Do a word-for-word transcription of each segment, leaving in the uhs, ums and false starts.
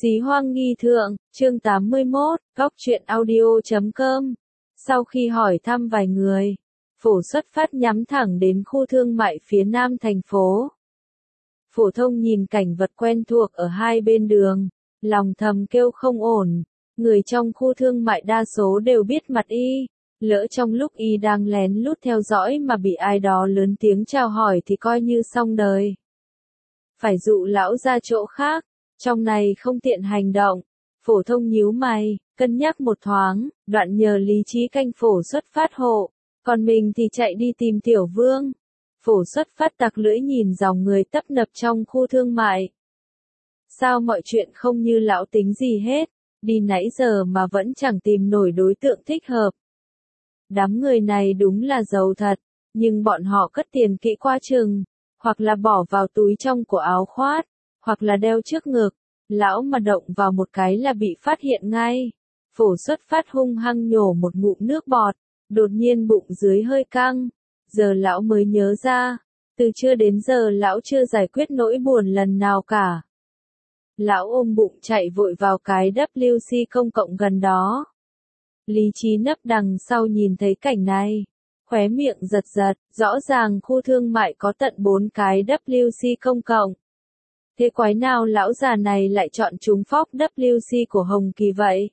Xí hoang nghi thượng, chương tám mươi mốt, góc truyện audio chấm com. Sau khi hỏi thăm vài người, Phổ xuất phát nhắm thẳng đến khu thương mại phía nam thành phố. Phổ thông nhìn cảnh vật quen thuộc ở hai bên đường, lòng thầm kêu không ổn. Người trong khu thương mại đa số đều biết mặt y, lỡ trong lúc y đang lén lút theo dõi mà bị ai đó lớn tiếng chào hỏi thì coi như xong đời. Phải dụ lão ra chỗ khác, trong này không tiện hành động. Phổ thông nhíu mày, cân nhắc một thoáng, đoạn nhờ lý trí canh Phổ xuất phát hộ, còn mình thì chạy đi tìm Tiểu Vương. Phổ xuất phát tặc lưỡi nhìn dòng người tấp nập trong khu thương mại. Sao mọi chuyện không như lão tính gì hết, đi nãy giờ mà vẫn chẳng tìm nổi đối tượng thích hợp. Đám người này đúng là giàu thật, nhưng bọn họ cất tiền kỹ qua chừng, hoặc là bỏ vào túi trong của áo khoác, hoặc là đeo trước ngực. Lão mà động vào một cái là bị phát hiện ngay. Phổ xuất phát hung hăng nhổ một ngụm nước bọt, đột nhiên bụng dưới hơi căng. Giờ lão mới nhớ ra, từ trưa đến giờ lão chưa giải quyết nỗi buồn lần nào cả. Lão ôm bụng chạy vội vào cái W C công cộng gần đó. Lý trí nấp đằng sau nhìn thấy cảnh này, khóe miệng giật giật, rõ ràng khu thương mại có tận bốn cái W C công cộng. Thế quái nào lão già này lại chọn trúng phóc W C của Hồng Kỳ vậy?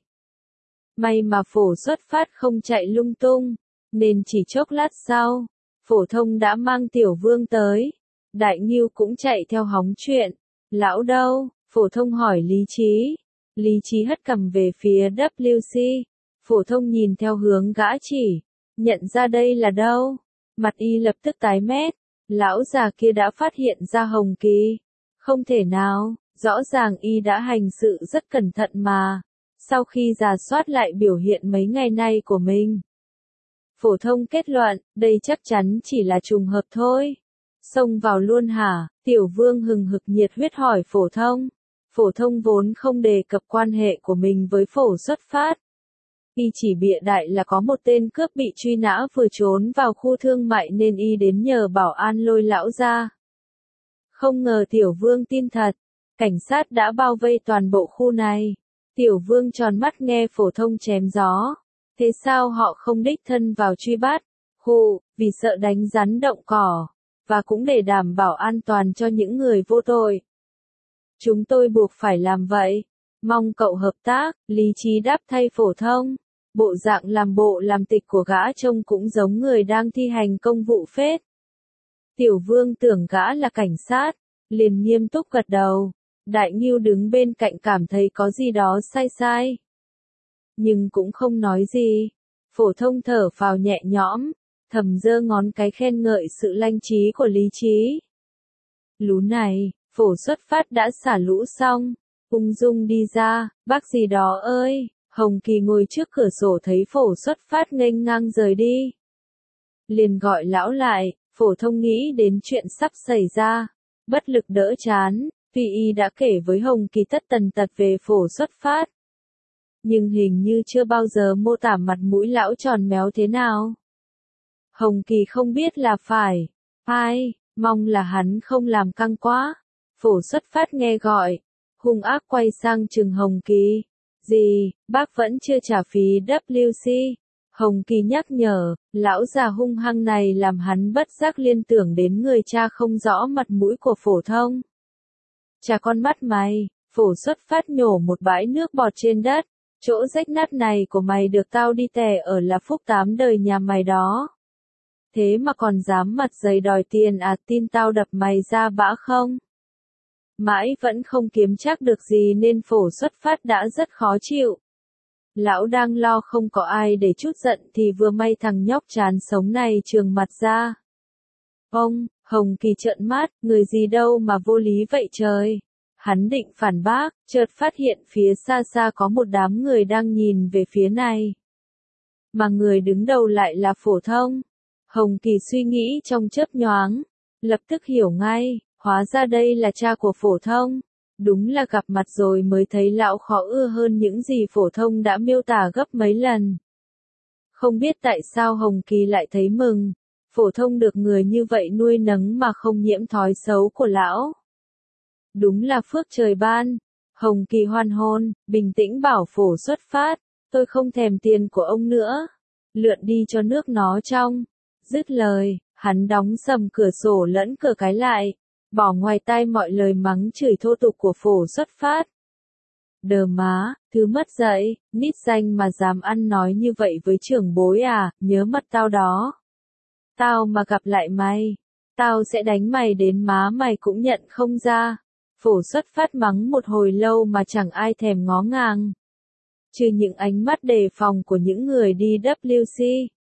May mà Phổ xuất phát không chạy lung tung, nên chỉ chốc lát sau, Phổ thông đã mang Tiểu Vương tới. Đại Ngưu cũng chạy theo hóng chuyện. Lão đâu? Phổ thông hỏi Lý Trí. Lý Trí hất cằm về phía W C. Phổ thông nhìn theo hướng gã chỉ, nhận ra đây là đâu. Mặt y lập tức tái mét. Lão già kia đã phát hiện ra Hồng Kỳ. Không thể nào, rõ ràng y đã hành sự rất cẩn thận mà. Sau khi rà soát lại biểu hiện mấy ngày nay của mình, Phổ thông kết luận, đây chắc chắn chỉ là trùng hợp thôi. Xông vào luôn hả? Tiểu Vương hừng hực nhiệt huyết hỏi Phổ thông. Phổ thông vốn không đề cập quan hệ của mình với Phổ xuất phát. Y chỉ bịa đại là có một tên cướp bị truy nã vừa trốn vào khu thương mại nên y đến nhờ bảo an lôi lão ra. Không ngờ Tiểu Vương tin thật, cảnh sát đã bao vây toàn bộ khu này. Tiểu Vương tròn mắt nghe Phổ thông chém gió. Thế sao họ không đích thân vào truy bắt? Hù, vì sợ đánh rắn động cỏ, và cũng để đảm bảo an toàn cho những người vô tội. Chúng tôi buộc phải làm vậy. Mong cậu hợp tác, Lý Trí đáp thay Phổ thông. Bộ dạng làm bộ làm tịch của gã trông cũng giống người đang thi hành công vụ phết. Tiểu Vương tưởng gã là cảnh sát, liền nghiêm túc gật đầu. Đại Ngưu đứng bên cạnh cảm thấy có gì đó sai sai, nhưng cũng không nói gì. Phổ thông thở phào nhẹ nhõm, thầm giơ ngón cái khen ngợi sự lanh trí của Lý Trí. Lú này, Phổ xuất phát đã xả lũ xong, ung dung đi ra. Bác gì đó ơi! Hồng Kỳ ngồi trước cửa sổ thấy Phổ xuất phát nghênh ngang rời đi, liền gọi lão lại. Phổ thông nghĩ đến chuyện sắp xảy ra, bất lực đỡ chán, vì y đã kể với Hồng Kỳ tất tần tật về Phổ xuất phát, nhưng hình như chưa bao giờ mô tả mặt mũi lão tròn méo thế nào. Hồng Kỳ không biết là phải, ai, mong là hắn không làm căng quá. Phổ xuất phát nghe gọi, hung ác quay sang chừng Hồng Kỳ. Gì, bác vẫn chưa trả phí W C. Hồng Kỳ nhắc nhở, lão già hung hăng này làm hắn bất giác liên tưởng đến người cha không rõ mặt mũi của Phổ thông. Chà con mắt mày, Phổ xuất phát nhổ một bãi nước bọt trên đất. Chỗ rách nát này của mày được tao đi tè ở là phúc tám đời nhà mày đó. Thế mà còn dám mặt dày đòi tiền à, tin tao đập mày ra bã không? Mãi vẫn không kiếm chắc được gì nên Phổ xuất phát đã rất khó chịu. Lão đang lo không có ai để trút giận thì vừa may thằng nhóc chán sống này trường mặt ra. Ông, Hồng Kỳ trợn mắt, người gì đâu mà vô lý vậy trời. Hắn định phản bác, chợt phát hiện phía xa xa có một đám người đang nhìn về phía này. Mà người đứng đầu lại là Phổ thông. Hồng Kỳ suy nghĩ trong chớp nhoáng, lập tức hiểu ngay, hóa ra đây là cha của Phổ thông. Đúng là gặp mặt rồi mới thấy lão khó ưa hơn những gì Phổ thông đã miêu tả gấp mấy lần. Không biết tại sao Hồng Kỳ lại thấy mừng. Phổ thông được người như vậy nuôi nấng mà không nhiễm thói xấu của lão. Đúng là phước trời ban. Hồng Kỳ hoan hôn, bình tĩnh bảo phổ xuất phát, tôi không thèm tiền của ông nữa. Lượn đi cho nước nó trong. Dứt lời, hắn đóng sầm cửa sổ lẫn cửa cái lại, bỏ ngoài tai mọi lời mắng chửi thô tục của phổ xuất phát. Đờ má, thứ mất dạy, nít danh mà dám ăn nói như vậy với trưởng bối à, nhớ mặt tao đó. Tao mà gặp lại mày, tao sẽ đánh mày đến má mày cũng nhận không ra. Phổ xuất phát mắng một hồi lâu mà chẳng ai thèm ngó ngàng. Trừ những ánh mắt đề phòng của những người đi W C.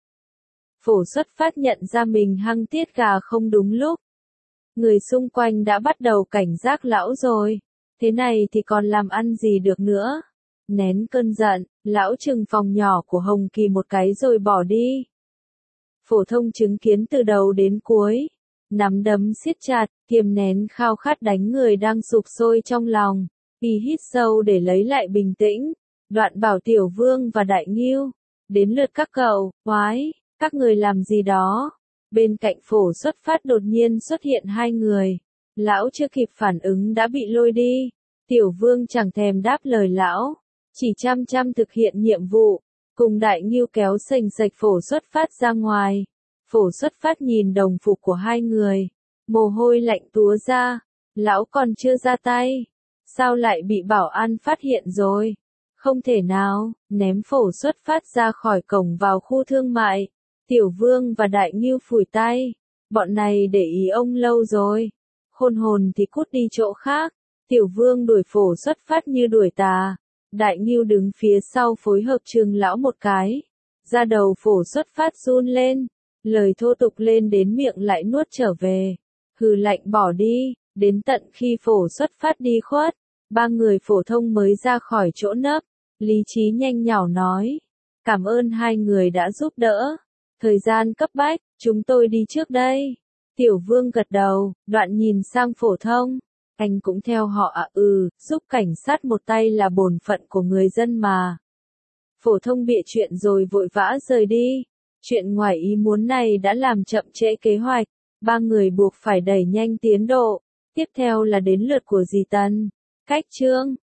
Phổ xuất phát nhận ra mình hăng tiết gà không đúng lúc. Người xung quanh đã bắt đầu cảnh giác lão rồi. Thế này thì còn làm ăn gì được nữa. Nén cơn giận, lão trừng phòng nhỏ của Hồng Kỳ một cái rồi bỏ đi. Phổ thông chứng kiến từ đầu đến cuối. Nắm đấm siết chặt, kiềm nén khao khát đánh người đang sụp sôi trong lòng. Y hít sâu để lấy lại bình tĩnh. Đoạn bảo Tiểu Vương và Đại Ngưu. Đến lượt các cậu, oái, các người làm gì đó. Bên cạnh phổ xuất phát đột nhiên xuất hiện hai người. Lão chưa kịp phản ứng đã bị lôi đi. Tiểu Vương chẳng thèm đáp lời lão. Chỉ chăm chăm thực hiện nhiệm vụ. Cùng Đại Ngưu kéo sành sạch phổ xuất phát ra ngoài. Phổ xuất phát nhìn đồng phục của hai người. Mồ hôi lạnh túa ra. Lão còn chưa ra tay. Sao lại bị bảo an phát hiện rồi? Không thể nào, ném phổ xuất phát ra khỏi cổng vào khu thương mại. Tiểu Vương và Đại Ngưu phủi tay. Bọn này để ý ông lâu rồi. Khôn hồn thì cút đi chỗ khác. Tiểu Vương đuổi phổ xuất phát như đuổi tà. Đại Ngưu đứng phía sau phối hợp trừng lão một cái. Da đầu phổ xuất phát run lên. Lời thô tục lên đến miệng lại nuốt trở về. Hừ lạnh bỏ đi. Đến tận khi phổ xuất phát đi khuất. Ba người phổ thông mới ra khỏi chỗ nấp. Lý trí nhanh nhảu nói. Cảm ơn hai người đã giúp đỡ. Thời gian cấp bách, chúng tôi đi trước đây. Tiểu Vương gật đầu, đoạn nhìn sang phổ thông. Anh cũng theo họ à? Ừ, giúp cảnh sát một tay là bổn phận của người dân mà. Phổ thông bịa chuyện rồi vội vã rời đi. Chuyện ngoài ý muốn này đã làm chậm trễ kế hoạch. Ba người buộc phải đẩy nhanh tiến độ. Tiếp theo là đến lượt của dì Tần. Cách chương